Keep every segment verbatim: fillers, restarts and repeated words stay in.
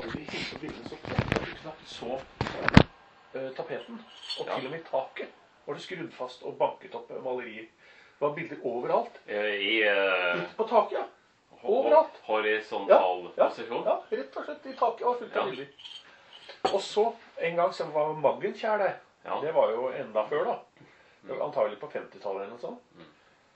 de siste bildene så tett at du knapt så uh, tapeten. Og ja. Til og med i taket var det skrudd fast og banket opp malerier. Det var bilder overalt. I, uh, Ut på taket, ja. Overalt. Horisontal ja, posisjon? Ja, ja, rett og slett i taket var fullt av bilder. Og så, en gang så var Maggenkjær der. Ja. Det var jo enda før da. Det var antagelig på femtitallet eller noe sånt. Mm.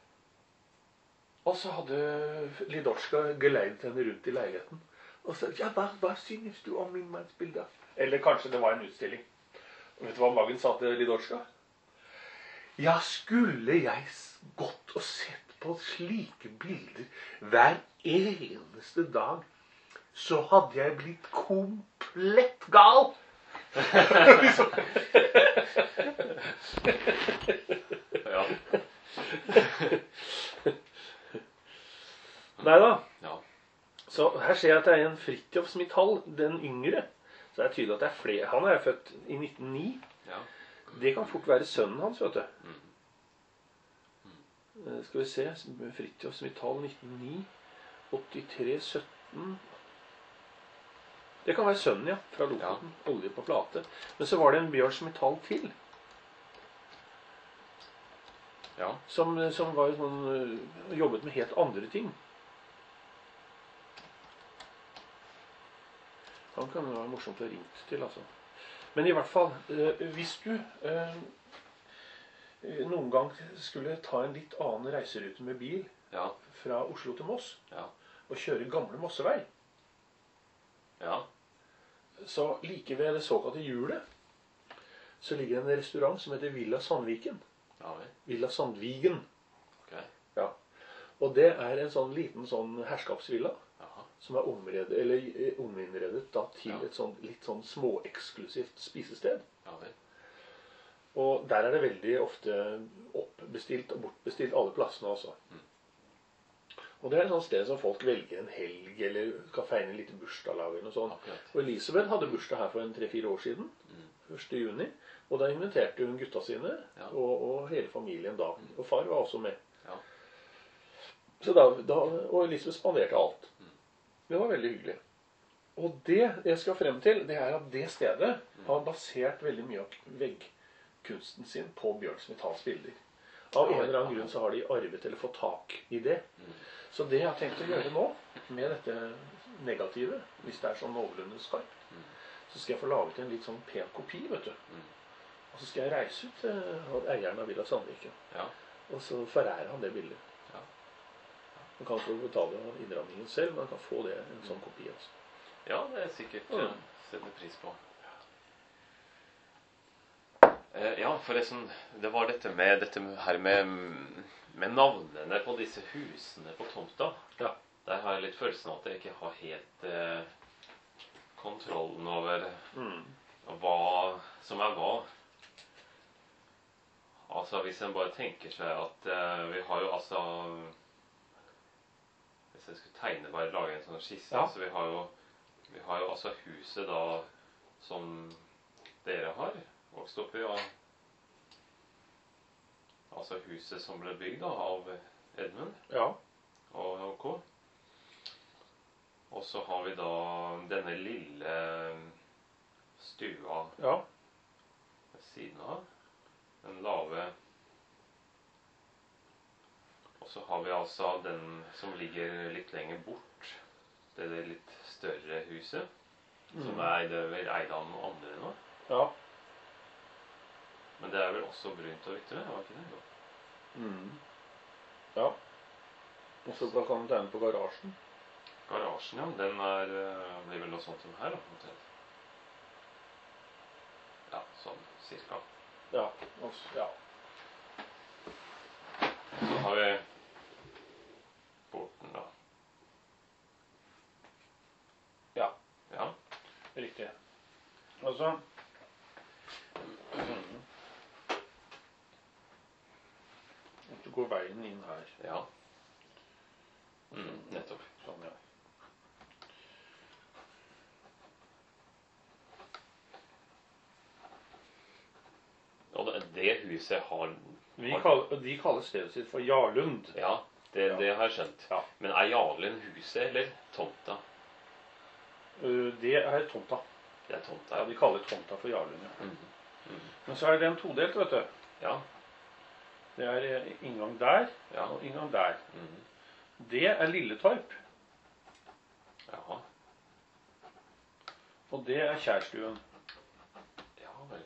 Og så hadde Lidotska geleidet henne rundt i leiligheten. Og sa, ja, hva, hva synes du om min manns bilder? Eller kanskje det var en utstilling. Og vet du hva Maggen sa til Lidotska? Ja, skulle jeg gått og sett på slike bilder hver eneste dag, så hadde jeg blitt komplett gal. Ja. Neida. Ja. Så her ser jeg at det er en Fridtjof Smithall, den yngre. Så det er tydelig at det er flere. Han er født i nitten null ni. Ja. Det kan fort være sønnen hans, vet du. Mm. Mm. Skal vi se. Fridtjof Smithall nitten null ni. åttitre sytten. Det kan være sønnen, ja. Fra Lofoten. Ja. Olje på plate. Men så var det en Bjørn Smithall til. Ja. Som, som var sånn, jobbet med helt andre ting. Han kan jo være morsomt å ringe til, altså. Men i hvert fall, eh, hvis du eh, noen gang skulle ta en litt annen reiserute med bil ja. Fra Oslo til Moss, ja. Og kjøre gamle Mossevei, ja. Så like ved det såkalte hjulet, så ligger en restaurant som heter Villa Sandviken. Ja, Villa Sandvigen. Okay. Ja. Og det er en sånn liten sånn herskapsvilla. Som er omredet, eller ominnredet da, til ja. Et sånt, litt sånn småeksklusivt spisested. Ja, og der er det veldig ofte oppbestilt og bortbestilt alle plassene også. Mm. Og det er et sånt sted som folk velger en helg, eller skal feire en liten bursdaglag eller noe sånt. Akkurat. Og Elisabeth hadde bursdag her for en tre-fire år siden, mm. første juni, og da inviterte hun gutta sine, ja. og, og hele familien da. Mm. Og far var også med. Ja. Så da, da, og Elisabeth spanderte alt. Det var veldig hyggelig. Og det jeg skal frem til, det er at det stedet har basert veldig mye av veggkunsten sin på Bjørn Smithalls bilder. Av en eller annen grunn så har de arvet eller fått tak i det. Så det jeg har tenkt å gjøre nå, med dette negativet, hvis det er sånn noenlunde skarpt, så skal jeg få laget en litt sånn pen kopi, vet du. Og så skal jeg reise ut til eieren av Villa Sandviken. Og så forærer han det bildet. Man kan ikke betale innrammingen selv, men man kan få det en sånn kopi også. Ja, det er sikkert mm. setter pris på. Eh, ja, forresten, det var dette med dette her med, med navnene på disse husene på tomta. Ja. Der har jeg litt følelsen av at jeg ikke har helt eh, kontrollen over mm. hva som er hva. Altså, hvis en bare tenker seg at eh, vi har jo altså... Hvis jeg skulle tegne, bare lage en sånn skisse, ja. Så vi har, jo, vi har jo altså huset da, som dere har vokst opp i, og, altså huset som ble bygd da, av Edmund ja. Og H K. Og så har vi da denne lille stua ja. Ved siden av, den lave. Og så har vi altså den som ligger litt lenger bort. Det er det litt større huset. Mm. Som er vel eid av noen andre nå. Ja. Men det er vel også brunt og hvitt, var ikke det? Mm. Ja. Og så kan man tegne på garasjen. Garasjen, ja. Den er, blir vel noe sånt som her, da. Ja, sånn cirka. Ja, også, ja. Så har vi porten da. Ja. Ja. Riktig. Og så så går veien inn her. Ja. Mm, nettopp. Sånn, ja. Og det, det huset har... Vi kaller, de kaller stedet sitt for Jarlund. Ja, det, ja. Det har jeg skjønt. Ja. Men er Jarlund huset eller tomta? Det er tomta. Det er tomta. Ja, de kaller tomta for Jarlund. Ja. Mm. Mm. Men så er den todelt, vet du. Ja. Det er inngang der, ja. Og inngang der. Mm. Det er Lilletorp. Ja. Og det er Kjærstuen. Ja vel.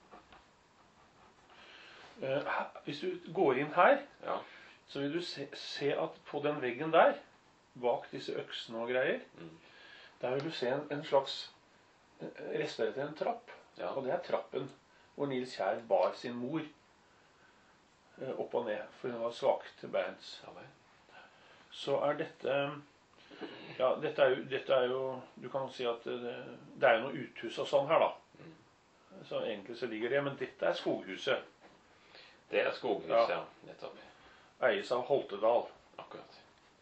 Uh, hvis du går inn her, ja. Så vil du se, se at på den veggen der, bak disse øksene og greier, mm. Der vil du se en, en slags rester etter en trapp. Ja. Og det er trappen hvor Nils Kjær bar sin mor uh, opp og ned, for hun var svak til beins. Ja, vel. Så er dette ja, dette er, jo, dette er jo du kan si at det, det er jo noe uthus og sånn her da mm. Så egentlig så ligger det, men dette er skoghuset. Det er skoghuset, ja, ja. Nettopp. Eies av Holtedal. Akkurat.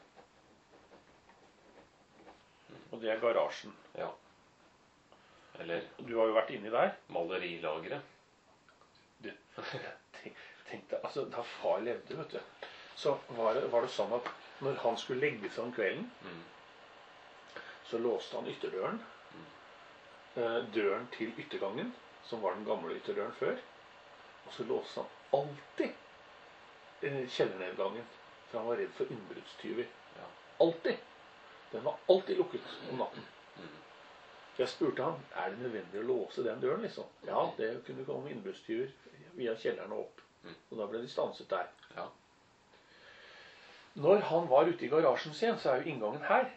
Mm. Og det er garasjen. Ja. Eller du har jo vært inni der. Malerilagret. Du, tenk, tenk deg, altså da far levde, vet du, så var det, var det sånn at når han skulle legge seg om kvelden, mm. så låste han ytterdøren, mm. eh, døren til yttergangen, som var den gamle ytterdøren før, og så låste han alltid eh, kjellernedgangen, for han var redd for innbruddstyver. Ja. Alltid. Den var alltid lukket om natten. Mm. Jeg spurte han, er det nødvendig å låse den døren, liksom? Ja, det kunne komme innbruddstyver via kjelleren og opp. Mm. Og da ble de stanset der. Ja. Når han var ute i garasjen sin, så er jo inngangen her.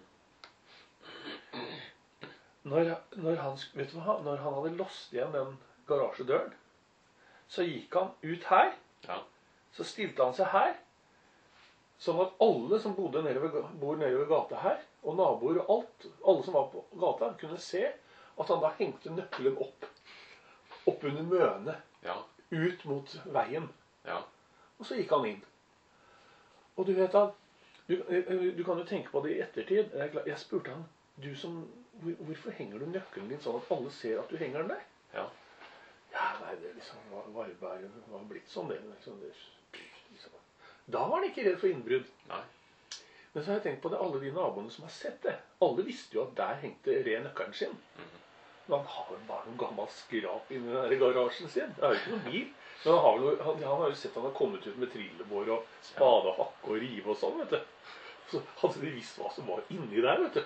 Når, når, han, vet du hva, når han hadde låst igjen den garasjedøren, så gikk han ut her, ja. Så stilte han seg her, sånn at alle som bodde nede ved, bor nede ved gata her, og naboer og alt, alle som var på gata, kunne se at han da hengte nøkkelen opp, opp under møene, ja. Ut mot veien. Ja. Og så gikk han inn. Og du vet at, du, du kan jo tenke på det i ettertid. Jeg spurte han, du som, hvor, hvorfor henger du nøkkelen din sånn at alle ser at du henger den der? Ja. Ja, nei, det liksom var, var, var, var blitt sånn det. Liksom, det liksom. Da var han ikke redd for innbrudd. Nei. Men så har jeg tenkt på det, alle de naboene som har sett det. Alle visste jo at der hengte Re nøkkelen sin. Mm-hmm. Men han har jo bare noen gammel skrap inni den der garasjen sin. Det er jo ikke noen bil. Men han har, jo, han, han har jo sett han har kommet ut med trillebår og spade og hakke og rive og sånn, vet du. Så hadde de visst hva som var inni der, vet du.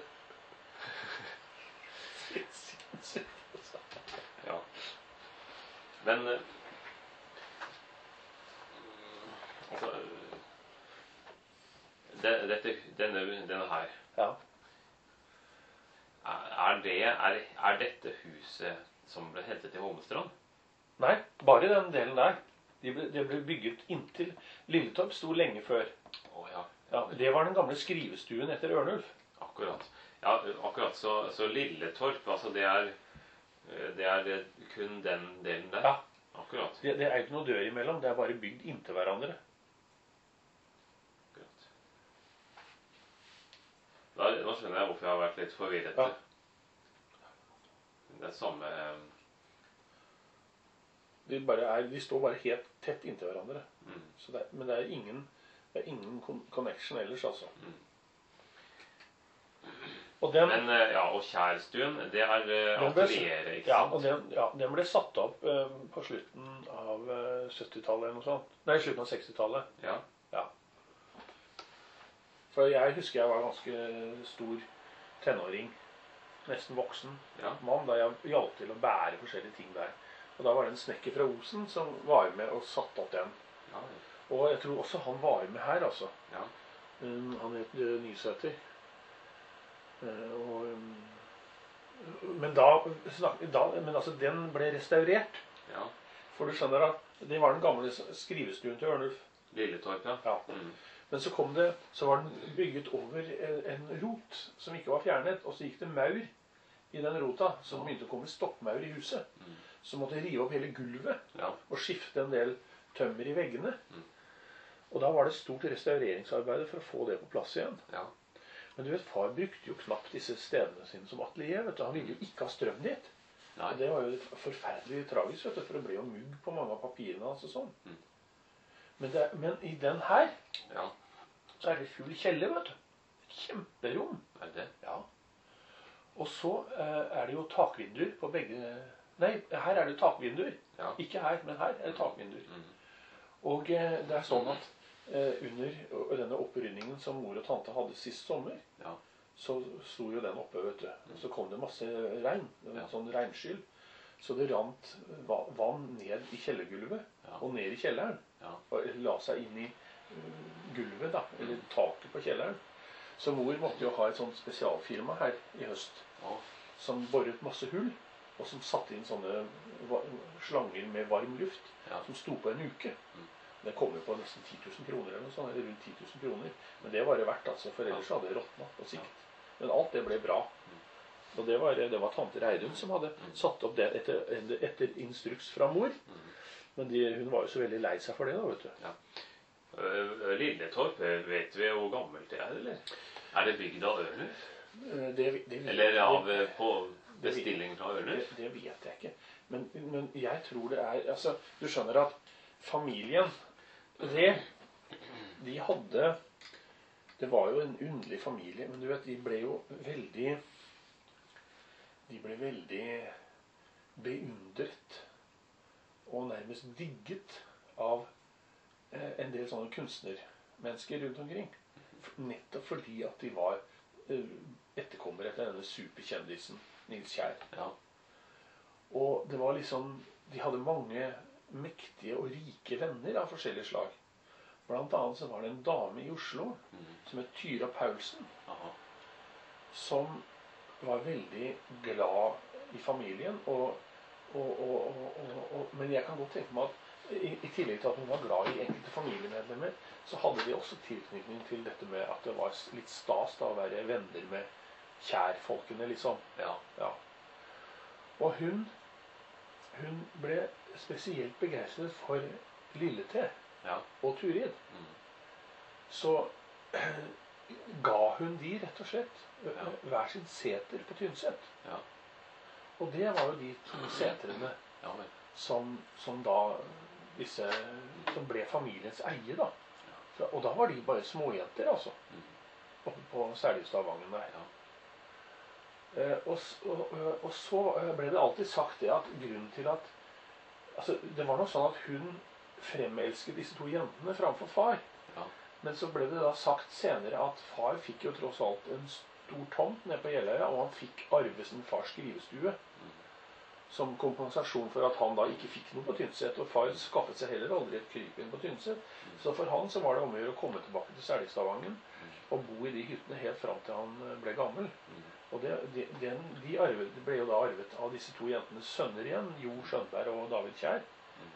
Ja. Men altså det, dette, denne, denne her ja. er, det, er, er dette huset som ble hentet i Holmestrand? Nei, bare den delen der. De ble, de ble bygget inntil Lilletorp sto lenge før. Oh, ja. Ja, det var den gamle skrivestuen etter Ørnulf. Akkurat. Ja, akkurat. Så, så Lilletorp, altså det er, det er kun den delen der? Ja. Akkurat. Det, det er ikke noe dør imellom, det er bare bygd inntil hverandre. Akkurat. Da, nå skjønner jeg hvorfor jeg har vært litt forvirret. Ja. Det er samme... De, bare er, de står bare helt tett inntil hverandre. Mm. Så det, men det er ingen, det er ingen connection ellers, altså. Mm. Og den, men, ja, og Kjærstuen, det er uh, atelieret, ikke ja, sant? Og den, ja, den ble satt opp uh, på slutten av uh, syttitallet eller noe sånt. Nei, slutten av sekstitallet. Ja. Ja. For jeg husker jeg var ganske stor tenåring, nesten voksen ja. mann, da jeg hjalp til å bære forskjellige ting der. Og da var det en snekker fra Osen som var med og satte opp den. Ja. Og jeg tror også han var med her, altså. Ja. Um, han het uh, Nysæter. Uh, og, um, men da, da men altså, den ble restaurert. Ja. For du skjønner at det var den gamle skrivestuen til Ørnulf. Lilletorp, ja. Ja. Mm. Men så kom det, så var den bygget over en, en rot som ikke var fjernet, og så gikk det maur i den rota, så begynte å komme stoppmaur i huset. Mm. Så måtte rive opp hele gulvet ja. Og skifte en del tømmer i veggene. Mm. Og da var det stort restaureringsarbeid for å få det på plass igjen. Ja. Men du vet, far brukte jo knapt disse stedene sine som atelier. Vet du. Han ville jo ikke ha strøm dit. Nei. Og det var jo forferdelig tragisk, vet du, for det ble jo mugg på mange av papirene hans og sånn. Mm. Men, det, men i den her, ja. Så er det full kjeller, vet du. Et kjemperom. Er det? Ja. Og så eh, er det jo takvinduer på begge... Nei, her er det takvinduer. Ja. Ikke her, men her er det takvinduer. Mm. Og eh, det er sånn at eh, under denne opprydningen som mor og tante hadde sist sommer, ja. Så sto jo den oppe, vet du. Og så kom det masse regn, ja. Sånn regnskyld. Så det rant vann ned i kjellergulvet, ja. Og ned i kjelleren. Ja. Og la seg inn i gulvet, da, eller taket på kjelleren. Så mor måtte jo ha et sånt spesialfirma her i høst, ja. Som boret masse hull, og som satte inn sånne slanger med varm luft, ja. Som sto på en uke. Mm. Det kom jo på nesten ti tusen kroner eller noe sånt, eller rundt ti tusen kroner. Men det var det verdt, altså, for ellers hadde det råtnet på sikt. Ja. Men alt det ble bra. Mm. Og det var, det var tante Reidun som hadde mm. satt opp det etter, etter instruks fra mor. Mm. Men de, hun var jo så veldig lei seg for det da, vet du. Ja. Lilletorp, vet vi hvor gammelt det er, eller? Er det bygd av Ørnulf? Det, det, eller av på bestilling fra Ørnulf? Det, det vet jeg ikke. Men, men jeg tror det er, altså, du skjønner at familien, det, de hadde, det var jo en underlig familie, men du vet, de ble jo veldig, de ble veldig beundret og nærmest digget av en del sånne kunstnermennesker rundt omkring. Nettopp fordi at de var etterkommere etter denne superkjendisen Nils Kjær. Ja. Og det var liksom, de hadde mange mektige og rike venner av forskjellige slag. Blant annet så var det en dame i Oslo mm. som het Tyra Paulsen. Aha. Som var veldig glad i familien. Og, og, og, og, og, men jeg kan godt tenke meg at i, i tillegg til at hun var glad i enkelte familiemedlemmer, så hadde de også tilknytning til dette med at det var litt stas da, å være venner med kjærfolkene, liksom. Ja. Ja. Og hun, hun ble spesielt begeistret for Lille-T ja. Og Turid. Mm. Så ga hun de rett og slett ja. Hver sin seter på Tynset. Ja. Og det var jo de to setrene ja, som, som da disse, som ble familiens eie da. Ja. Og da var de bare småjenter altså. Mm. Oppe på Seljestadvangen der. Ja. Eh, og, og, og så ble det alltid sagt det at grunnen til at altså, det var nok sånn at hun fremelsket disse to jentene framfor far. Ja. Men så ble det da sagt senere at far fikk jo tross alt en stor tomt nede på Jeløya, og han fikk arve sin fars skrivestue. Mm. Som kompensasjon for at han da ikke fikk noe på Tynset, og far skaffet seg heller aldri et krypinn på Tynset. Mm. Så for han så var det om å gjøre å komme tilbake til Seljestadvangen mm. og bo i de hyttene helt fram til han ble gammel. Mm. Og det, de, den, de arvet, ble jo da arvet av disse to jentenes sønner igjen, Jo Skjønberg og David Kjær. Mm.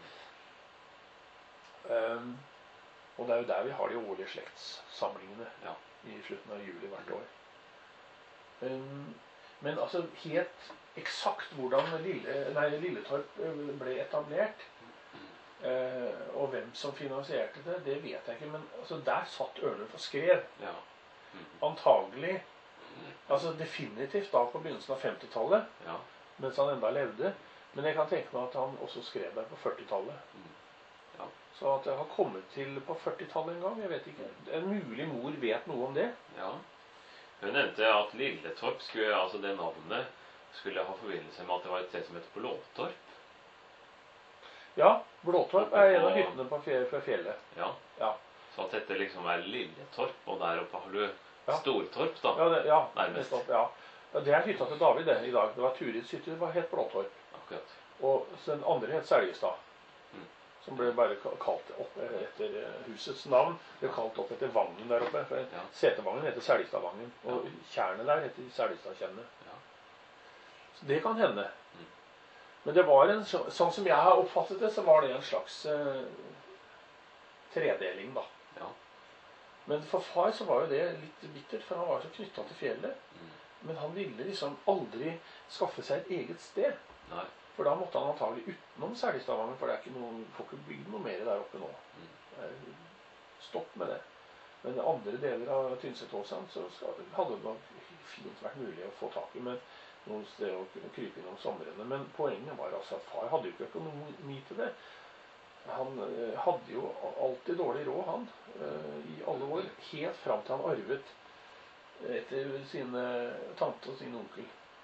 Um, og det er jo der vi har de årlige slektssamlingene ja. I slutten av juli hvert år. Um, men altså helt eksakt hvordan Lille, nei, Lilletorp ble etablert, uh, og hvem som finansierte det, det vet jeg ikke. Men altså, der satt Ørnulf og skrev. Ja. Mm. Antagelig altså definitivt da på begynnelsen av femtitallet, ja. Mens han enda levde. Men jeg kan tenke meg at han også skrev der på førtitallet. Mm. Ja. Så at det har kommet til på førtitallet en gang, jeg vet ikke. En mulig mor vet noe om det. Ja. Hun nevnte at Lilletorp, skulle, altså det navnet, skulle ha forbindelse med at det var et sted som heter Blåtorp. Ja, Blåtorp er en av hyttene på fjellet. Ja. Ja. Så at dette liksom er Lilletorp, og der oppe har du ja. Stortorp da, ja, det, ja, nærmest. Ja. Det er hytta til David det, i dag. Det var Turids hytte, det var helt Blåtorp. Akkurat. Og den andre het Seljestad, mm. som ble bare kalt opp etter husets navn. Det ble kalt opp etter vangen der oppe. For ja. Setevangen heter Seljestadvangen, og ja. Tjernet der heter Seljestadtjernet. Ja. Så det kan hende. Mm. Men det var en, sånn som jeg har oppfattet det, så var det en slags uh, tredeling da. Ja. Men for far så var jo det litt bittert, for han var så knyttet til fjellet. Mm. Men han ville liksom aldri skaffe seg et eget sted. Nei. For da måtte han antagelig utenom Seljestadvangen, for det er ikke noe, får ikke bygd noe mer der oppe nå. Mm. Stopp med det. Men andre deler av Tynsetåsen så skal, hadde det nok fint vært mulig å få tak i med noen steder å krype inn om somrene. Men poenget var altså at far hadde jo ikke økonomi til det. Han uh, hadde jo alltid dårlig råd, han, uh, i alle år, helt fram til han arvet etter sine tante og sin onkel.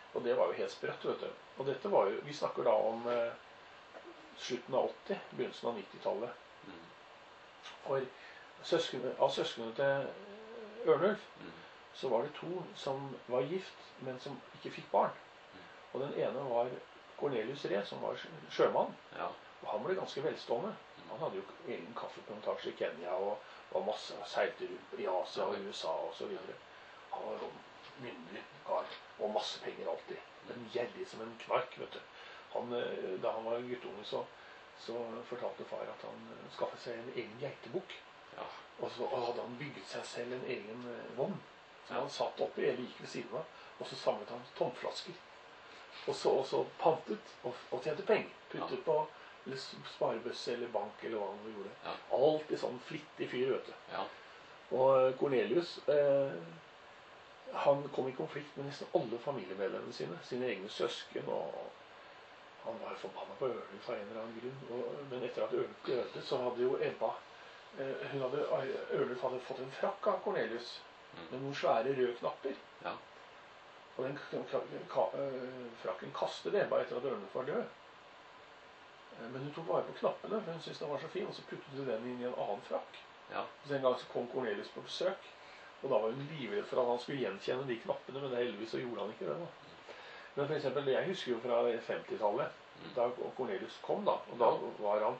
Og det var jo helt sprøtt, vet du. Og dette var jo, vi snakker da om eh, slutten av åtti, begynnelsen av nittitallet. Mm. For søskene, av søskene til Ørnulf, mm. så var det to som var gift, men som ikke fikk barn. Mm. Og den ene var Cornelius Ree, som var sjømann. Ja. Og han ble ganske velstående. Mm. Han hadde jo egen kaffeplantasje i Kenya, og var masse seilte rundt i Asia og U S A og så videre. Han var sånn myndig kar, og masse penger alltid. Men gjerrig som en knark, vet du. Han, da han var guttunge, så, så fortalte far at han skaffet seg en egen geitebukk. Ja. Og så hadde han bygget seg selv en egen vogn, som ja. han satt oppi, eller gikk ved siden av, og så samlet han tomflasker. Og så, og så pantet, og, og tjente penger. Puttet ja. på eller sparebøsse eller bank, eller hva han gjorde. Ja. Alltid sånn flittig fyr, vet du. Ja. Og Cornelius, eh, han kom i konflikt med nesten alle familiemedlemmene sine, sine egne søsken, og han var forbannet på Ørnulf av en eller annen grunn. Og, men etter at Ørnulf døde, så hadde jo Ebba, eh, hun hadde, Ørnulf hadde fått en frakk av Cornelius, mm. med noen svære røde knapper. Ja. Og den ka, frakken kastet Ebba etter at Ørnulf var død. Men hun tok vare på knappene, for hun syntes den var så fin, og så puttet hun den inn i en annen frakk. Ja. Så en gang så kom Cornelius på besøk, og da var hun livredd for at han skulle gjenkjenne de knappene, men heldigvis så gjorde han ikke det. Da. Men for eksempel, jeg husker jo fra femtitallet, mm. da Cornelius kom da, og da var han,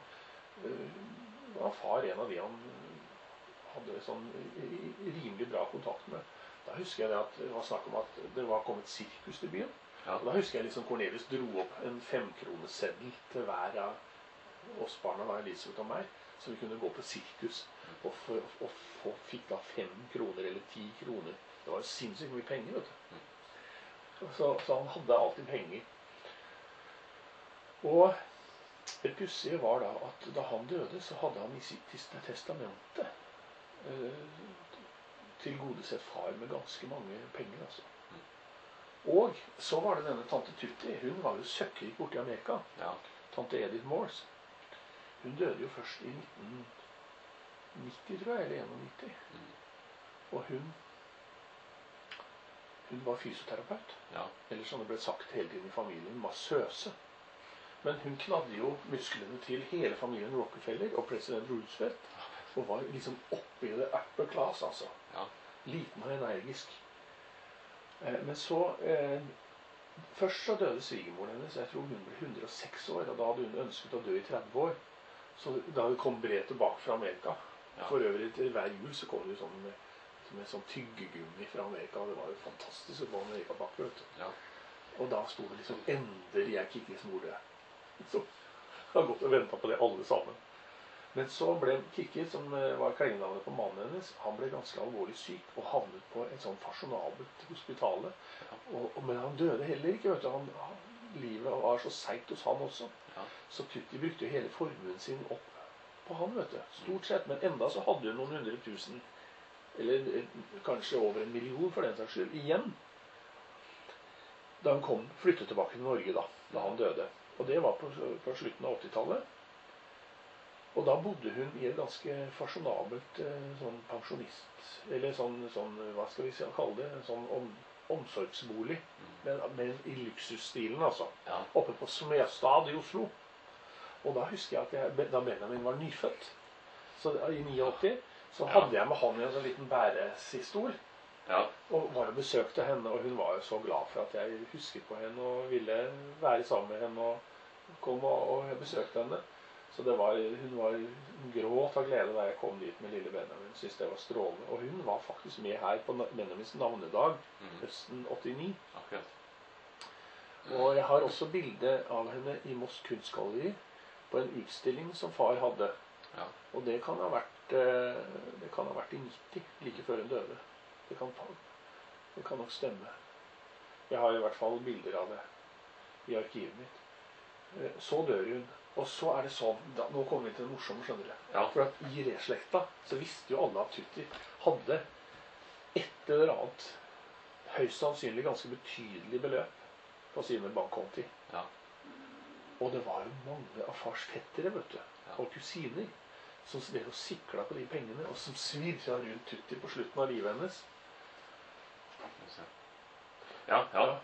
uh, var far en av de han hadde sånn rimelig bra kontakt med. Da husker jeg det at det var snakk om at det var kommet sirkus til byen. Ja. Og da husker jeg liksom Cornelius dro opp en femkroneseddel til hver av oss barna, da, Elisabeth og meg, så vi kunne gå på sirkus og, for, og, og fikk da fem kroner eller ti kroner. Det var jo sinnssykt mye penger, vet du. Så, så han hadde alltid penger. Og det pussige var da at da han døde, så hadde han i sitt testamente eh, tilgodesett far med ganske mange penger, altså. Og så var det denne tante Tutti. Hun var jo søkkrik borte i Amerika. Ja. Tante Edith Morse. Hun døde jo først i nitten nitti, tror jeg, eller enognitti. Mm. Og hun hun var fysioterapeut. Ja. Eller som det ble sagt hele tiden i familien, massøse. Men hun knadde jo musklene til hele familien Rockefeller og president Roosevelt. Og var liksom oppe i det upper class, altså. Ja. Liten og energisk. Men så, eh, først så døde svigermoren hennes, jeg tror hun ble hundre og seks år, og da hadde hun ønsket å dø i tretti år. Så da det kom brev tilbake fra Amerika, ja. For øvrig til hver jul så kom det jo sånn med, med sånn tyggegummi fra Amerika, og det var jo fantastisk å få Amerika bak, vet du. Ja. Og da stod det liksom, endelig er Kikkis mor det. Så jeg har gått og ventet på det alle sammen. Men så ble Kikki, som var klengenavnet på mannen hennes, han ble ganske alvorlig syk og havnet på en sånn fasjonabelt hospitale. Og, og, men han døde heller ikke, vet du. Han, livet var så seigt hos han også. Ja. Så Tutti brukte hele formuen sin opp på han, vet du. Stort sett. Men enda så hadde hun noen hundre tusen, eller kanskje over en million for den saks skyld, igjen. Da han kom, flyttet tilbake til Norge da, da han døde. Og det var på, på slutten av åttitallet. Og da bodde hun i et ganske fasjonabelt eh, sånn pensjonist, eller sånn, sånn, hva skal vi kalle det, en sånn om, omsorgsbolig, men, men i luksusstilen, altså. Ja. Oppe på Smestad i Oslo. Og da husker jeg at jeg, da Benjamin var nyfødt, så i åttini, så hadde ja. jeg med han i en sånn liten bæresistol, ja. og var og besøkte henne, og hun var jo så glad for at jeg husket på henne, og ville være sammen med henne, og kom og, og jeg besøkte henne. Så det var, hun var gråt av glede da jeg kom dit med lille Benjamin. Synes det var strålende. Og hun var faktisk med her på Benjamins navnedag, mm. høsten åttini. Akkurat. Og jeg har også bilde av henne i Moss kunstgalleri på en utstilling som far hadde. Ja. Og det kan ha vært, det kan ha vært i nitti, like før hun døde. Det kan, det kan nok stemme. Jeg har i hvert fall bilder av det i arkivet mitt. Så dør hun. Og så er det sånn, da, nå kommer vi til det morsomme, skjønner du. Ja. For at i reslekta så visste jo alle at Tutti hadde et eller annet høyst sannsynlig ganske betydelig beløp på sine bankkonti. Ja. Og det var jo mange av fars fettere, vet du, ja. og kusiner, som drev og sikla på de pengene, og som svirra rundt Tutti på slutten av livet hennes. Ja, ja.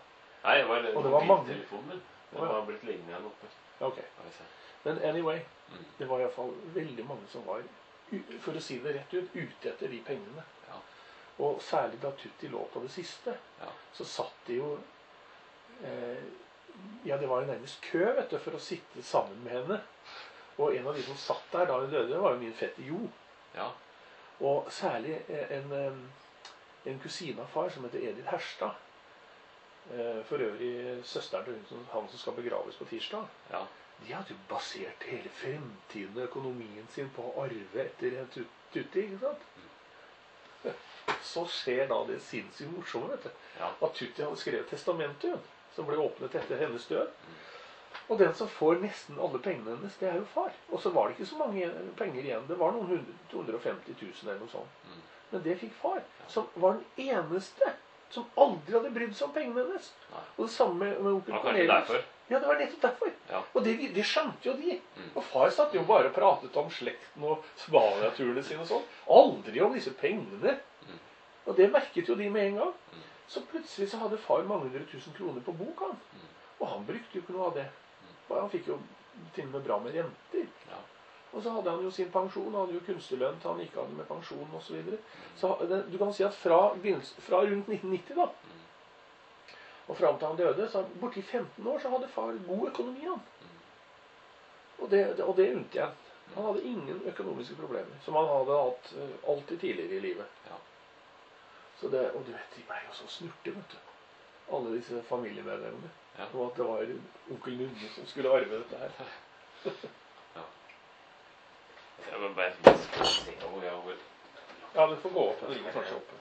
Nei, det var, og det var mange. Telefonen min. Det var blitt liggende igjen oppe. Ok. Men anyway, mm. det var i hvert fall veldig mange som var, for å si det rett ut, ute etter de pengene. Ja. Og særlig da Tutti lå på det siste, ja. Så satt de jo, eh, ja det var jo nærmest kø, vet du, for å sitte sammen med henne. Og en av de som satt der da hun døde, var jo min fette Jo. Ja. Og særlig en, en kusine av far som heter Edith Herstad. For øvrig søsteren til han som skal begraves på tirsdag. Ja. De hadde jo basert hele fremtiden og økonomien sin på å arve etter en Tutti, ikke sant? Så skjer da det sinnssykt morsomme, vet du. Ja. At Tutti hadde skrevet testamentet, som ble åpnet etter hennes død. Og den som får nesten alle pengene hennes, det er jo far. Og så var det ikke så mange penger igjen. Det var noen to hundre og femti tusen eller noe sånt. Mm. Men det fikk far, som var den eneste som aldri hadde brydd seg om pengene hennes. Nei. Og det samme med, med onkel Cornelius. Ja, det var nettopp derfor. Ja. Og det, det skjønte jo de. Mm. Og far satt jo bare og pratet om slekten og Spania-turene sine og sånn. Aldri om disse pengene. Mm. Og det merket jo de med en gang. Mm. Så plutselig så hadde far mange hundre tusen kroner på bok, han. Mm. Og han brukte jo ikke noe av det. Han fikk jo til og med bra med renter. Ja. Og så hadde han jo sin pensjon, han hadde jo kunstnerlønn til han ikke hadde med pensjon og så videre. Så det, du kan si at fra, fra rundt nitten nitti da, og frem til han døde, så borti femten år så hadde far god økonomi, han. Og det, og det unnte jeg. Han hadde ingen økonomiske problemer, som han hadde hatt alltid tidligere i livet. Ja. Så det, og du vet, de ble jo så snurte, vet du. Alle disse familiemedlemmene. Ja. Og at det var onkel Nunne som skulle arve dette her. Ja. Jeg må bare se hvor jeg går. Ja, du får gå opp. Den ligger kanskje oppe.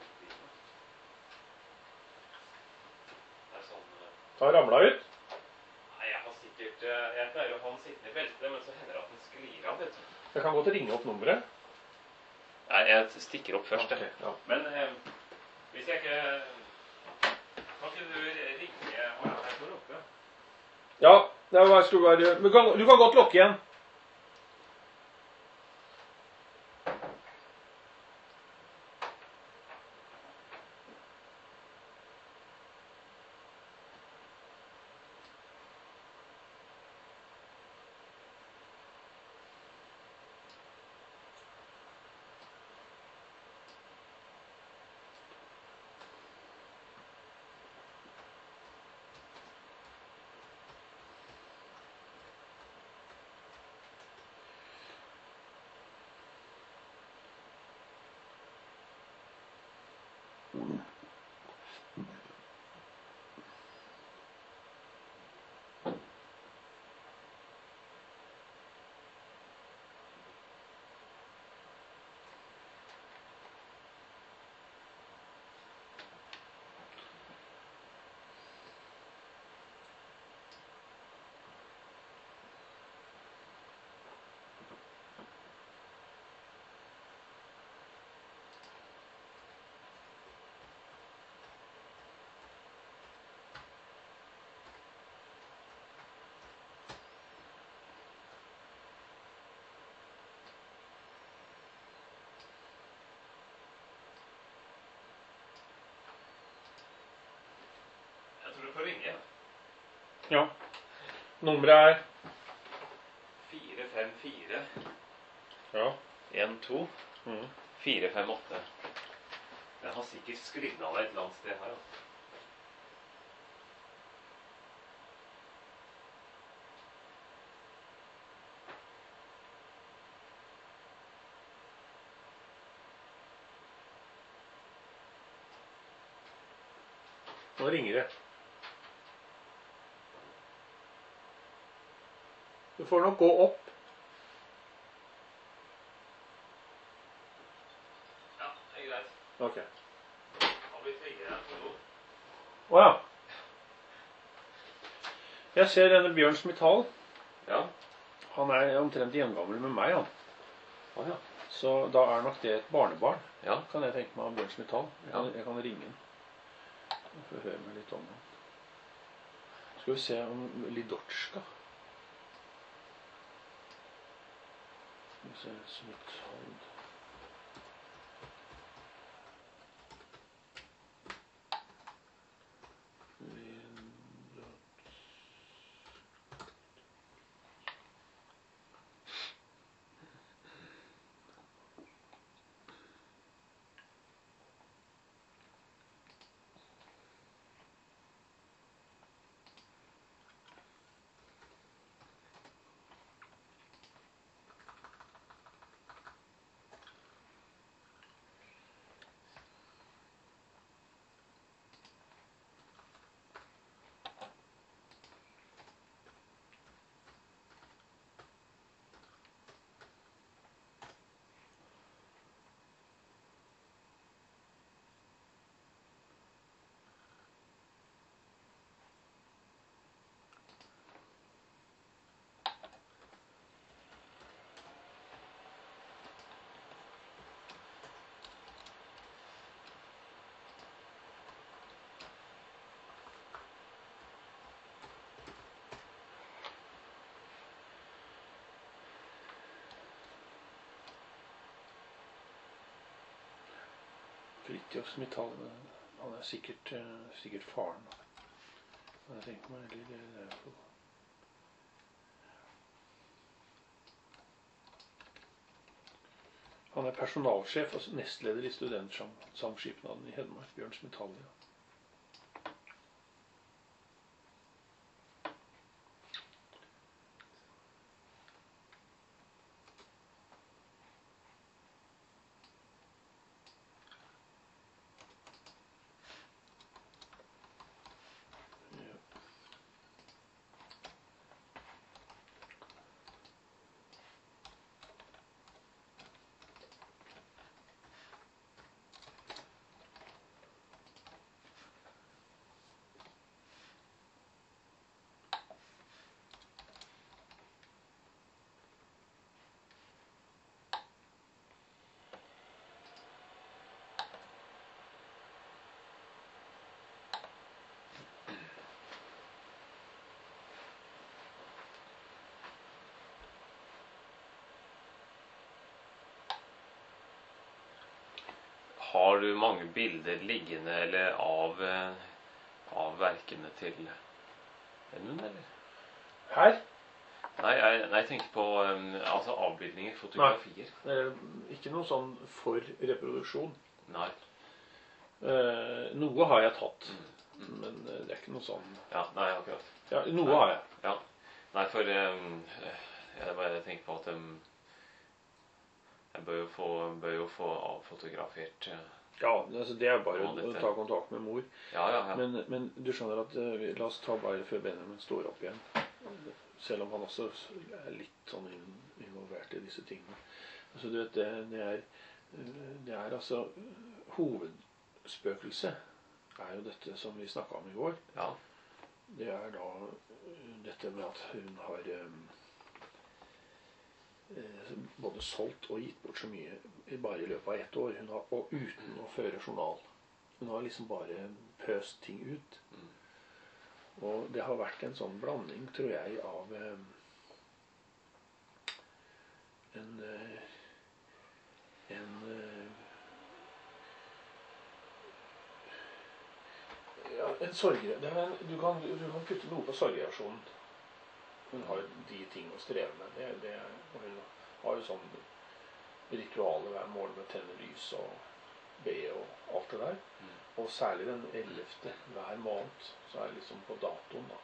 Ta ramla ut. Nei, jeg har sikkert... Jeg pleier å ha den sittende i beltet, men så hender det at den sklir av, vet du. Jeg kan godt ringe opp nummeret. Nei, jeg stikker opp først. Okay, ja. Men eh, hvis jeg ikke... Kan ikke du ringe... Å, jeg står oppe. Ja, det var, skulle være... Du kan, du kan godt lukke igjen. Du får ringe. Ja. Nummeret er fire fem fire Ja. en to mm. fire fem åtte. Den har sikkert sklidd av et eller annet sted her. Altså. Nå ringer det. Du får nok gå opp. Ja, det er greit. Ok. Han blir tryggere på do. Åja. Jeg ser denne Bjørn Smittal. Ja. Han er omtrent gjengammel med meg, han. Åja. Så da er nok det et barnebarn. Ja. Kan jeg tenke meg av Bjørn Smittal. Jeg kan, ja. jeg kan ringe den. Jeg får høre meg litt om det. Skal vi se om Lidotska. Skal vi se, Smithold. Fridtjof Smetall, han er sikkert, sikkert faren. Jeg tenker meg, eller det er jo... Han er personalsjef og nestleder i studentsamskipnaden i Hedmark, Bjørn Smetall. Ja. Har du mange bilder liggende eller av, av verkene til Edmund, eller? Her? Nei, jeg, nei, jeg tenker på um, altså avbildninger, fotografier. Nei, ikke noe sånn for reproduksjon. Nei. Eh, noe har jeg tatt, mm. Mm. men det er ikke noe sånn... Ja, nei, akkurat. Ja, noe nei. har jeg. Ja. Nei, for um, jeg bare tenker på at um, jeg bør jo få, bør jo få avfotografert. Ja, altså det er bare å ta kontakt med mor. Ja, ja, ja. Men, men du skjønner at uh, la oss ta bare før Benjamin står opp igjen. Selv om han også er litt sånn involvert i disse tingene. Altså du vet, det, det er det er altså hovedspøkelset er jo dette som vi snakket om i går. Ja. Det er da dette med at hun har um, både solgt og gitt bort så mye bare i løpet av ett år. Hun har, og uten å føre journal. Hun har liksom bare pøst ting ut. Mm. Og det har vært en sånn blanding, tror jeg, av um, en en ja, en sorger. Det er, du, kan, du kan putte noe på sorgreaksjonen. Hun har de ting å streve med. Det, det, og hun har jo sånn ritualer hver morgen med å tenne lys og be og alt det der. Mm. Og særlig den ellevte hver måned, så er det liksom på datoen da.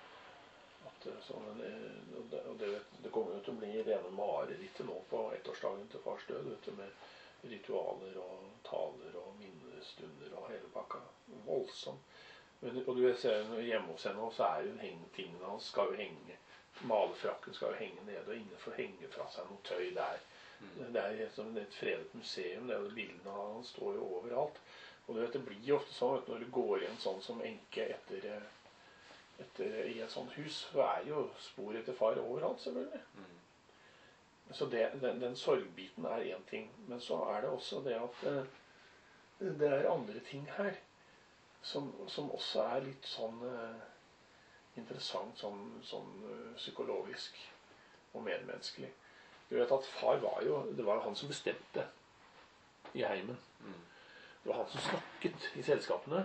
At, sånn, og det, og det, det kommer jo til å bli rene mareritt nå på ettårsdagen til fars død, vet du, med ritualer og taler og minnestunder og hele pakka. Voldsomt. Men, og du vet, hjemme hos henne så er jo tingene hans skal jo henge. Malefrakken skal jo henge ned, og ingen får henge fra seg noe tøy der. Mm. Det er et, et fredet museum, det er jo bildene av han står jo overalt. Og du vet, det blir jo ofte sånn at når du går igjen sånn som enke etter, etter i et sånt hus, så er jo spor etter far overalt, selvfølgelig. Mm. Så det, den, den sorgbiten er en ting, men så er det også det at det er andre ting her, som, som også er litt sånn uh, interessant, sånn, sånn uh, psykologisk og medmenneskelig. Du vet at far var jo, det var jo han som bestemte i heimen. Mm. Det var han som snakket i selskapene.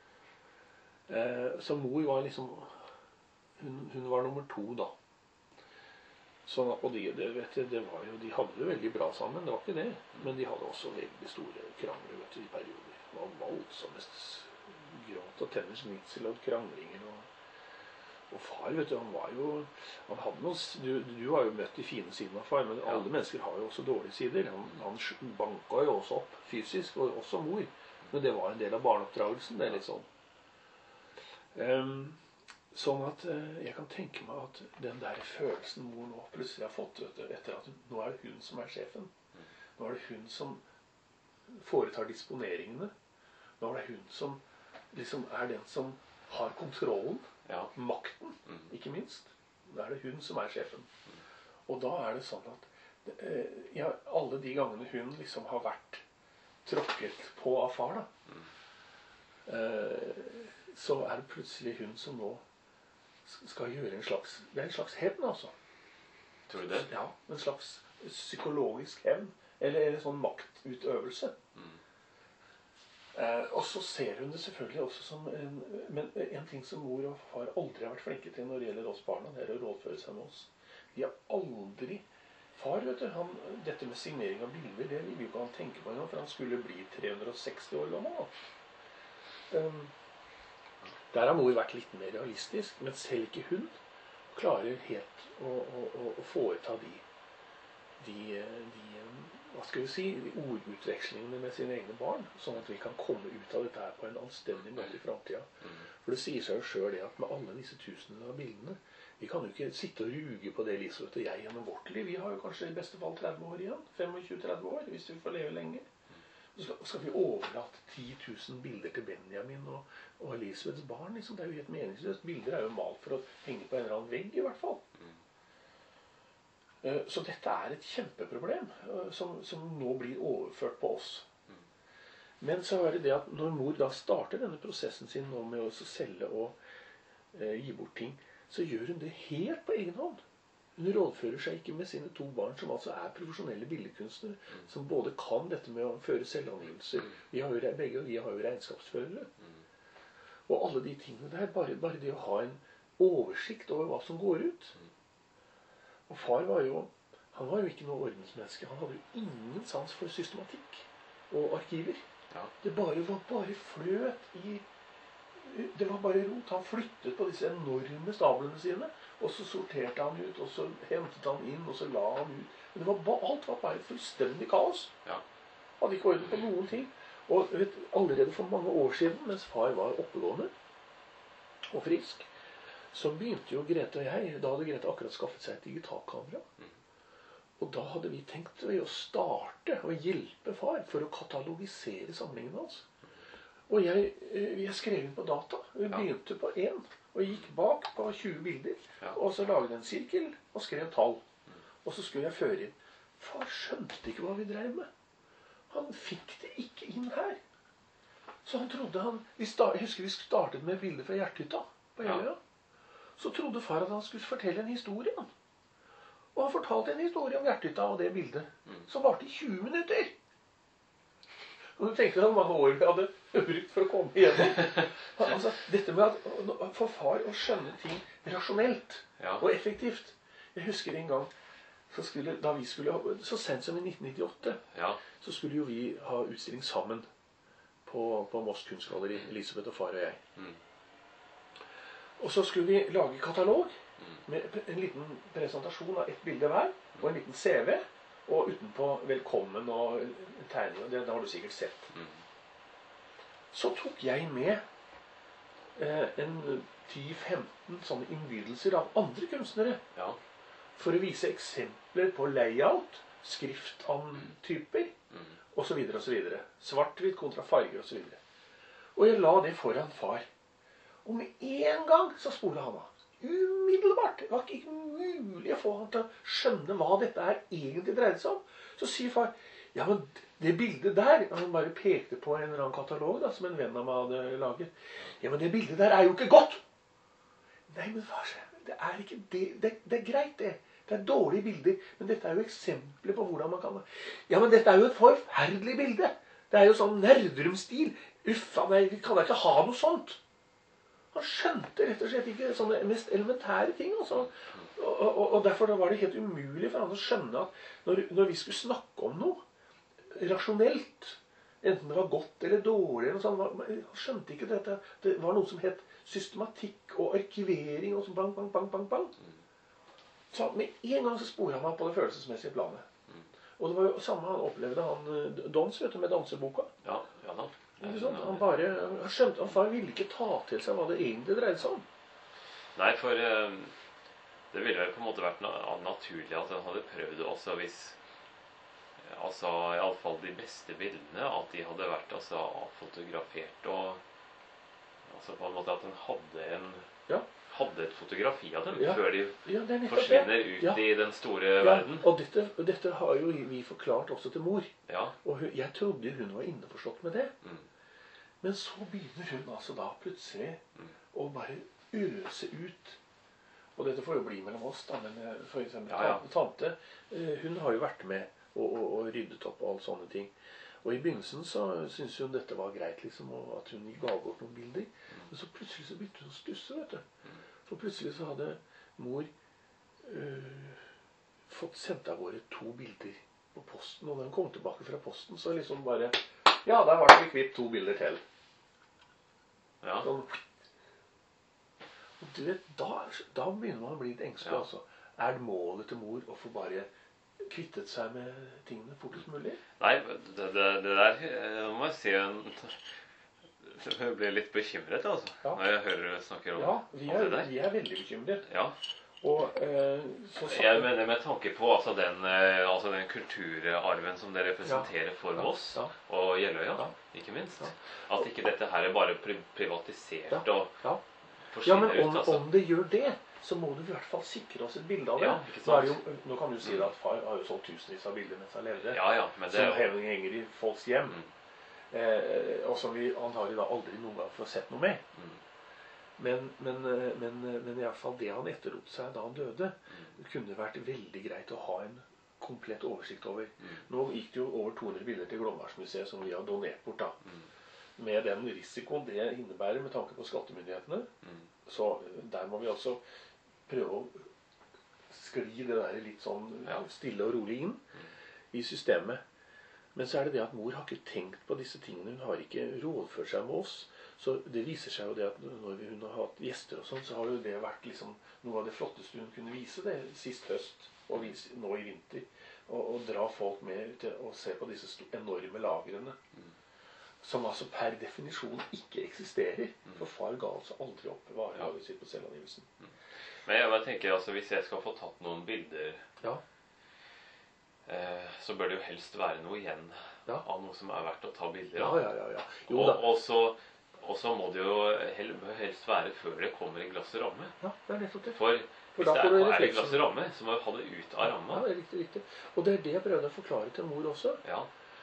Eh, så mor var liksom, hun, hun var nummer to da. Så, og de, det, vet du, det var jo, de hadde det veldig bra sammen, det var ikke det. Men de hadde også veldig store krangler, vet du, i perioder. Det var voldsomt gråt og tenner snitsel og kranglinger og Og far, vet du, han var jo han hadde noen, du, du har jo møtt de fine sidene av far, men ja. Alle mennesker har jo også dårlige sider. Han, han banka jo også opp fysisk, og også mor. Men det var en del av barneoppdragelsen, det er litt sånn. Um, sånn at uh, jeg kan tenke meg at den der følelsen mor nå plutselig har fått, vet du, etter at nå er det hun som er sjefen. Nå er det hun som foretar disponeringene. Nå er det hun som liksom er den som har kontrollen. Ja. Makten, mm. ikke minst. Da er det hun som er sjefen. Mm. Og da er det sånn at eh, ja, alle de gangene hun liksom har vært tråkket på av far da, mm. eh, så er det plutselig hun som nå skal gjøre en slags, det er en slags hevn altså. Tror du det? Ja, en slags psykologisk hevn, eller en sånn maktutøvelse. Mm. Eh, og så ser hun det selvfølgelig også som en, men en ting som mor og far aldri har vært flinke til når det gjelder oss barna, det er å rådføre seg med oss. De har aldri... Far, vet du, han, dette med signering av bilder, det vil jo ikke han tenke på engang, for han skulle bli tre hundre og seksti år gammel. Um, der har mor vært litt mer realistisk, men selv ikke hun klarer helt å, å, å, å foreta de, de, de, hva skal vi si, de ordutvekslingene med sine egne barn, sånn at vi kan komme ut av dette her på en anstendig måte i fremtiden. For det sier seg jo selv det at med alle disse tusenene av bildene, vi kan jo ikke sitte og ruge på det Elisabeth og jeg gjennom vårt liv. Vi har jo kanskje i beste fall tretti år igjen, tjuefem til tretti år, hvis vi får leve lenge. Så skal, skal vi overlate ti tusen bilder til Benjamin og, og Elisabeths barn, liksom. Det er jo helt meningsløst. Bilder er jo malt for å henge på en eller annen vegg i hvert fall. Så dette er et kjempeproblem som, som nå blir overført på oss. Men så er det det at når mor da starter denne prosessen sin nå med å selge og eh, gi bort ting, så gjør hun det helt på egen hånd. Hun rådfører seg ikke med sine to barn, som altså er profesjonelle billedkunstnere, som både kan dette med å føre selvangivelser. Vi har jo, begge vi har jo regnskapsførere. Og alle de tingene der, bare, bare det å ha en oversikt over hva som går ut. Og far var jo, han var jo ikke noe ordensmenneske. Han hadde jo ingen sans for systematikk og arkiver. Ja. Det bare var bare fløt i... Det var bare rot. Han flyttet på disse enorme stablene sine, og så sorterte han ut, og så hentet han inn, og så la han ut. Men det var, alt var bare fullstendig kaos. Ja. Hadde ikke orden på noen ting. Og vet, allerede for mange år siden, mens far var oppegående og frisk, så begynte jo Grete og jeg, da hadde Grete akkurat skaffet seg et digitalkamera. Og da hadde vi tenkt å starte og hjelpe far for å katalogisere samlingen hans. Og jeg, jeg skrev inn på data. Vi begynte på én, og gikk bak på tjue bilder, ja. Og så laget en sirkel, og skrev tall. Og så skulle jeg føre inn. Far skjønte ikke hva vi drev med. Han fikk det ikke inn her. Så han trodde han... Vi start, jeg husker vi startet med bilder fra Hjerthytta på Jeløya. Ja. Så trodde far at han skulle fortelle en historie. Og han fortalte en historie om Hjerthytta og det bildet, mm. som varte i tjue minutter. Og du tenkte hvor mange år vi hadde brukt for å komme igjennom. Altså, dette med at for far å skjønne ting rasjonelt ja. Og effektivt. Jeg husker en gang, så, skulle, da vi skulle, så sent som i nitten nittiåtte, ja. Så skulle jo vi ha utstilling sammen på, på Moss Kunstgalleri, Elisabeth og far og jeg. Mm. Og så skulle vi lage katalog med en liten presentasjon av et bilde hver, og en liten C V. Og utenpå velkommen og tegning, det, det har du sikkert sett. Mm. Så tok jeg med eh, en ti til femten sånne innbydelser av andre kunstnere. Ja. For å vise eksempler på layout, skrifttyper, mm. og så videre og så videre. Svart-hvitt kontra farger og så videre. Og jeg la det foran far. Og med en gang så spolet han av. Umiddelbart. Det var ikke mulig å få han til å skjønne hva dette her egentlig dreide seg om. Så sier far, ja, men det bildet der, han bare pekte på en eller annen katalog da, som en venn av meg hadde laget. Ja, men det bildet der er jo ikke godt. Nei, men far, det er ikke det. Det, det er greit det. Det er dårlige bilder, men dette er jo eksempler på hvordan man kan... Ja, men dette er jo et forferdelig bilde. Det er jo sånn Nerdrum-stil. Uffa, nei, vi kan da ikke ha noe sånt. Han skjønte rett og slett ikke sånne mest elementære ting. Altså. Og, og, og derfor var det helt umulig for han å skjønne at når, når vi skulle snakke om noe rasjonelt, enten det var godt eller dårlig, eller sånn, han skjønte ikke dette. Det var noe som het systematikk og arkivering og sånn bang, bang, bang, bang, bang. Så med en gang så sporet han på det følelsesmessige planet. Og det var jo samme han opplevde, han Dons, vet du, med danseboka. Ja, ja da. Sånn, han bare han skjønte, han far ville ikke ta til seg hva det egentlig dreide seg om. Nei, for uh, det ville vel på en måte vært na naturlig at han hadde prøvd også hvis altså i alle fall de beste bildene at de hadde vært altså fotografert og altså på en måte at han hadde en ja. Hadde et fotografi av dem ja. Før de ja, forsvinner ut ja. I den store ja. Verden. Og dette, dette har jo vi forklart også til mor. Ja. Og hun, jeg trodde hun var innforstått med det. Mm. Men så begynner hun altså da plutselig mm. å bare øse ut. Og dette får jo bli mellom oss da, men for eksempel ja, ja. Tante, hun har jo vært med og, og, og ryddet opp og alle sånne ting. Og i begynnelsen så syntes hun dette var greit, liksom, og at hun ga bort noen bilder. Men så plutselig så begynte hun å stusse, vet du. For plutselig så hadde mor øh, fått sendt av gårde to bilder på posten, og når hun kom tilbake fra posten, så liksom bare, ja, der var det vi kvitt to bilder til. Ja. Sånn. Og du vet, da, da begynner man å bli litt engstelig, ja. Altså. Er det målet til mor å få bare kvittet seg med tingene fortest mulig? Nei, det, det, det der, nå må jeg si, jeg blir litt bekymret, altså, ja. Når jeg hører du snakker om, ja, vi er, om det der. Vi er veldig bekymret. Ja. Og, eh, så, så, jeg mener med tanke på altså den, altså den kulturarven som dere representerer, ja, for oss, ja, og Jeløya, ja, ikke minst. Ja. At ikke dette her er bare pri privatisert, ja, og ja. forsvinner ja, men om, ut. Altså. Om det gjør det, så må du i hvert fall sikre oss et bilde av det. Ja, nå, er det jo, nå kan du si at far har jo solgt tusenvis av bilder mens han levde, ja, ja, men det, som henger i folks hjem, mm. eh, og som vi antagelig da aldri noen gang får sett noe med. Mm. Men, men, men, men i hvert fall det han etterlot seg da han døde, mm. kunne vært veldig greit å ha en komplett oversikt over. Mm. Nå gikk det jo over to hundre bilder til Glåmdalsmuseet som vi har donert bort da. Mm. Med den risikoen det innebærer med tanke på skattemyndighetene. Mm. Så der må vi altså prøve å skli det der litt sånn stille og rolig inn i systemet. Men så er det det at mor har ikke tenkt på disse tingene. Hun har ikke rådført seg med oss. Så det viser seg jo det at når hun har hatt gjester og sånn, så har jo det vært liksom noe av det flotteste hun kunne vise det sist høst og vise nå i vinter. Og, og dra folk med til å se på disse enorme lagrene. Mm. Som altså per definisjon ikke eksisterer. Mm. For far ga altså aldri opp varelaget sitt på selvangivelsen. Mm. Men jeg bare tenker, altså hvis jeg skal få tatt noen bilder, ja, eh, så bør det jo helst være noe igjen, ja, av noe som er verdt å ta bilder av. Ja, ja, ja, ja. Jo, og, og, så, og så må det jo helst være før det kommer i glass og ramme. Ja, det er nettopp det. For, for hvis det er, er i glass og ramme, så må vi ha det ut av ramma. Ja, det er riktig, riktig. Og det er det jeg prøvde å forklare til mor også. Ja.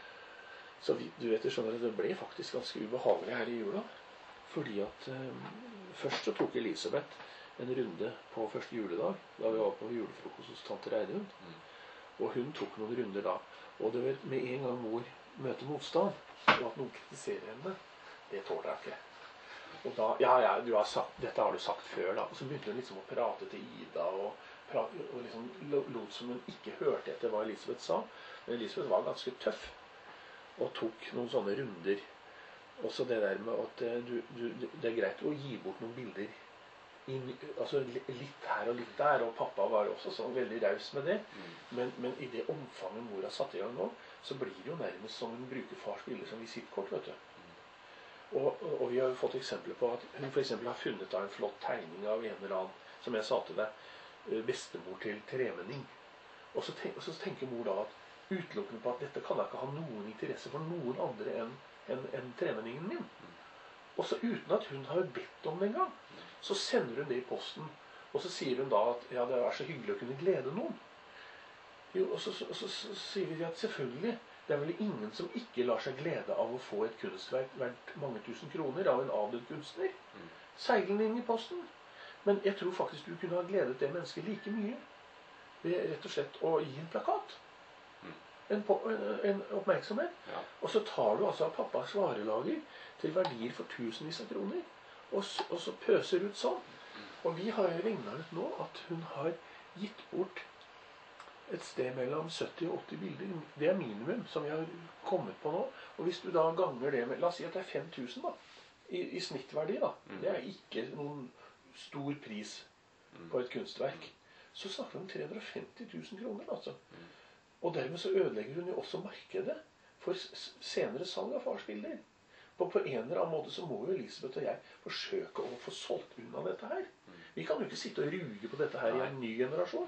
Så vi, du vet, jeg skjønner at det ble faktisk ganske ubehagelig her i jula. Fordi at um, først så tok Elisabeth en runde på første juledag, da vi var på julefrokost hos tante Reidun. Mm. Og hun tok noen runder da. Og det var med en gang mor møter motstand, og at noen kritiserer henne, det tåler jeg ikke. Og da, ja, ja, du har sagt, dette har du sagt før da. Og så begynte hun liksom å prate til Ida, og, prate, og liksom lot som hun ikke hørte etter hva Elisabeth sa. Men Elisabeth var ganske tøff, og tok noen sånne runder. Også det der med at du, du, det er greit å gi bort noen bilder, I, altså litt her og litt der, og pappa var også sånn veldig raus med det. Mm. Men, men i det omfanget mor har satt i gang nå, så blir det jo nærmest som hun bruker fars bilder som visittkort, vet du. Mm. Og, og vi har jo fått eksempler på at hun for eksempel har funnet da en flott tegning av en eller annen, som jeg sa til deg, bestemor til tremenning. Og så, tenk, og så tenker mor da at utelukkende på at dette kan jeg ikke ha noen interesse for noen andre enn en, en tremenningen min. Mm. Og så uten at hun har bedt om det en gang, så sender hun det i posten, og så sier hun da at ja, det er så hyggelig å kunne glede noen. Jo, og så, så, så, så sier vi at selvfølgelig, det er vel ingen som ikke lar seg glede av å få et kunstverk verdt mange tusen kroner av en avdød kunstner. Mm. Seilende inn i posten. Men jeg tror faktisk du kunne ha gledet det mennesket like mye ved rett og slett å gi en plakat. Mm. En, en, en oppmerksomhet. Ja. Og så tar du altså av pappas varelager til verdier for tusenvis av kroner. Og så, og så pøser ut sånn. Og vi har jo regnet ut nå at hun har gitt bort et sted mellom sytti og åtti bilder. Det er minimum som vi har kommet på nå. Og hvis du da ganger det med, la oss si at det er fem tusen da, i, i snittverdi da. Det er ikke noen stor pris på et kunstverk. Så snakker vi om tre hundre og femti tusen kroner altså. Og dermed så ødelegger hun jo også markedet for senere salg av fars bilder. Og på en eller annen måte så må jo Elisabeth og jeg forsøke å få solgt unna dette her. Vi kan jo ikke sitte og ruge på dette her i en ny generasjon.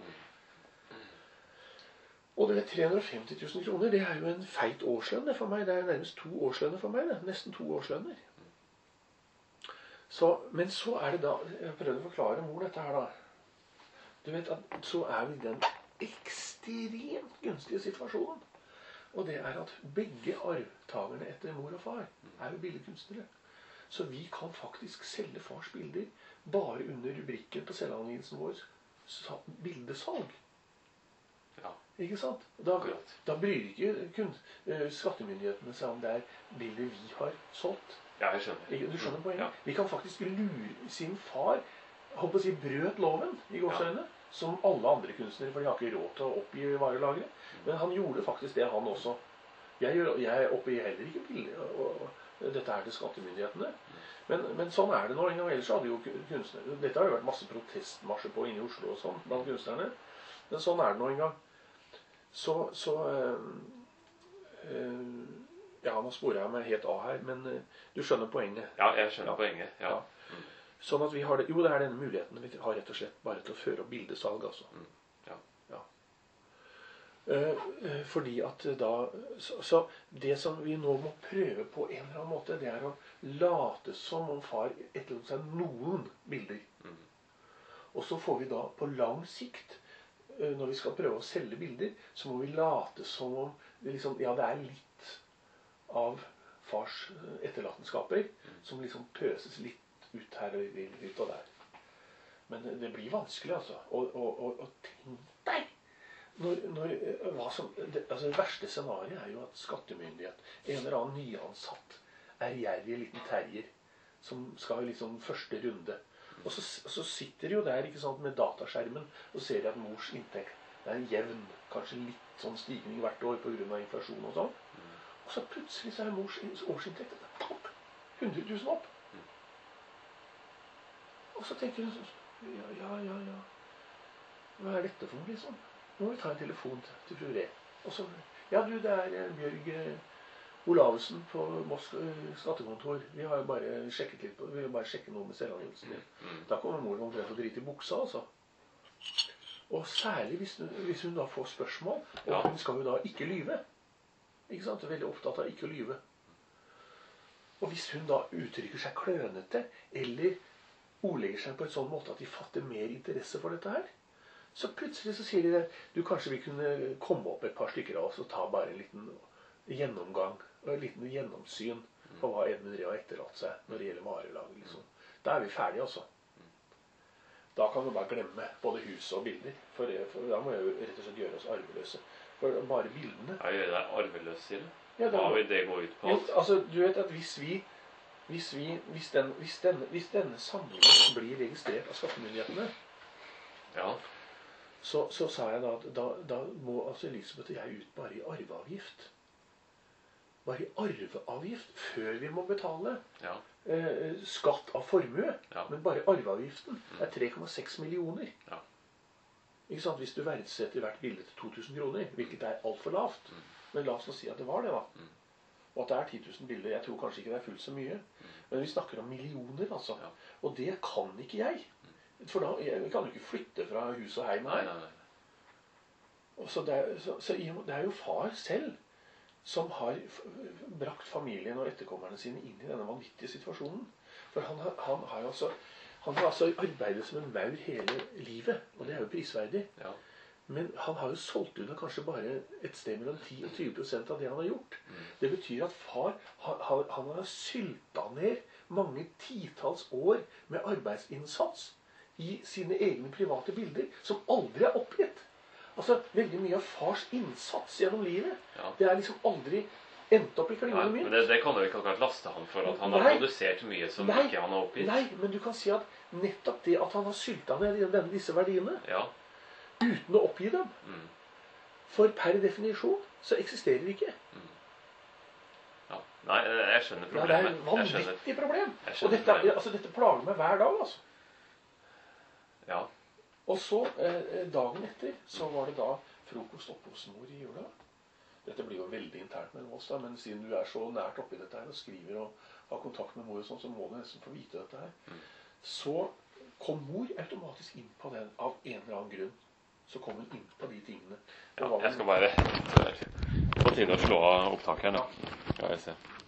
Og det er tre hundre og femti tusen kroner, det er jo en feit årslønn for meg. Det er nærmest to årslønner for meg, det. Nesten to årslønner. Så, men så er det da, jeg prøvde å forklare mor dette her da. Du vet at så er vi i den ekstremt gunstige situasjonen. Og det er at begge arvtagerne etter mor og far er jo billedkunstnere. Så vi kan faktisk selge fars bilder bare under rubrikken på selvangivelsen vår bildesalg. Ja. Ikke sant? Da, da bryr ikke kun, uh, skattemyndighetene seg om det er bilder vi har solgt. Ja, jeg skjønner. Du skjønner poenget? Ja. Vi kan faktisk lure sin far, holdt på å si, brøt loven i gåseøyne, ja. Som alle andre kunstnere, for de har ikke råd til å oppgi varelageret. Men han gjorde faktisk det, han også. Jeg, jeg oppgir heller ikke bilder, og, og dette er til skattemyndighetene. Men, men sånn er det nå. Ellers hadde jo kunstnere, dette har jo vært masse protestmarsjer på inne i Oslo og sånn, blant kunstnerne. Men sånn er det nå en gang. Så, så øh, øh, ja, nå sporer jeg meg helt av her, men øh, du skjønner poenget. Ja, jeg skjønner ja. poenget, ja. ja. Sånn at vi har det, jo det er denne muligheten vi har rett og slett bare til å føre opp bildesalg, altså. Mm. Ja. Ja. Uh, uh, fordi at da, så, så det som vi nå må prøve på en eller annen måte, det er å late som om far etterlot seg noen bilder. Mm. Og så får vi da på lang sikt, uh, når vi skal prøve å selge bilder, så må vi late som om det liksom, ja, det er litt av fars etterlatenskaper, mm. som liksom pøses litt ut her og ut og der. Men det blir vanskelig, altså. Og, og, og, og tenk deg! Når, når, hva som, det, altså det verste scenariet er jo at skattemyndighet, en eller annen nyansatt, er gjerrig liten terrier, som skal ha liksom første runde. Og så, så sitter de jo der, ikke sant, med dataskjermen, og ser at mors inntekt er jevn, kanskje litt sånn stigning hvert år på grunn av inflasjon og sånn. Og så plutselig så er mors årsinntekt hundre tusen opp. Og så tenker hun sånn, ja, ja, ja, ja. Hva er dette for noe, liksom? Nå må vi ta en telefon til, til fru Ree. Og så, ja du, det er eh, Bjørg eh, Olavsen på Moss eh, skattekontor. Vi har jo bare sjekket litt på, vi vil bare sjekke noe med selvangivelsen din. Da kommer mor omtrent å drite i buksa, altså. Og særlig hvis, hvis hun da får spørsmål, og ja. Hun skal jo da ikke lyve. Ikke sant? Hun er veldig opptatt av ikke å lyve. Og hvis hun da uttrykker seg klønete, eller ordlegger seg på en sånn måte at de fatter mer interesse for dette her, så plutselig så sier de du kanskje vi kunne komme opp et par stykker av oss og ta bare en liten gjennomgang og en liten gjennomsyn på hva Edmund Ree har etterlatt seg når det gjelder varelaget, liksom. Da er vi ferdige, altså. Da kan vi bare glemme både huset og bilder, for, det, for da må jeg jo rett og slett gjøre oss arveløse. For bare bildene... Ja, gjør deg arveløs, sier du? Ja, da, hva vil det gå ut på? Jo, altså, du vet at hvis vi Hvis, vi, hvis, den, hvis, denne, hvis denne samlingen blir registrert av skattemyndighetene, ja. så, så sa jeg da at da, da må altså Elisabeth og jeg ut bare i arveavgift. Bare i arveavgift før vi må betale ja. eh, skatt av formue. Ja. Men bare arveavgiften er tre komma seks millioner. Ja. Ikke sant? Hvis du verdsetter hvert bilde til to tusen kroner, hvilket er alt for lavt. Mm. Men la oss nå si at det var det da. Mm. Og at det er ti tusen bilder. Jeg tror kanskje ikke det er fullt så mye. Men vi snakker om millioner, altså. Ja. Og det kan ikke jeg. For da jeg kan jo ikke flytte fra hus og heim her. Nei, nei, nei. Så, det er, så, så det er jo far selv som har brakt familien og etterkommerne sine inn i denne vanvittige situasjonen. For han, han har jo altså, han har altså arbeidet som en maur hele livet, og det er jo prisverdig. Ja. Men han har jo solgt unna kanskje bare et sted mellom ti og tyve prosent av det han har gjort. Mm. Det betyr at far han, han har sylta ned mange titalls år med arbeidsinnsats i sine egne private bilder, som aldri er oppgitt. Altså, veldig mye av fars innsats gjennom livet, ja. Det er liksom aldri endt opp i klingende mynt. Men det, det kan jo ikke akkurat laste han for at han nei, har produsert mye som nei, ikke han har oppgitt. Nei, men du kan si at nettopp det at han har sylta ned denne, disse verdiene, ja. Uten å oppgi dem. Mm. For per definisjon så eksisterer de ikke. Mm. Ja. Nei, jeg skjønner problemet. Ja, det er et vanvittig problem. Og dette, altså, dette plager meg hver dag, altså. Ja. Og så, eh, dagen etter, så var det da frokost oppe hos mor i jula. Dette blir jo veldig internt mellom oss da, men siden du er så nært oppi dette her, og skriver og har kontakt med mor og sånn, så må du nesten få vite dette her. Mm. Så kom mor automatisk inn på den av en eller annen grunn. Så kom hun inn på de tingene. Ja, jeg skal bare få til å slå av opptakeren. Ja, jeg ser.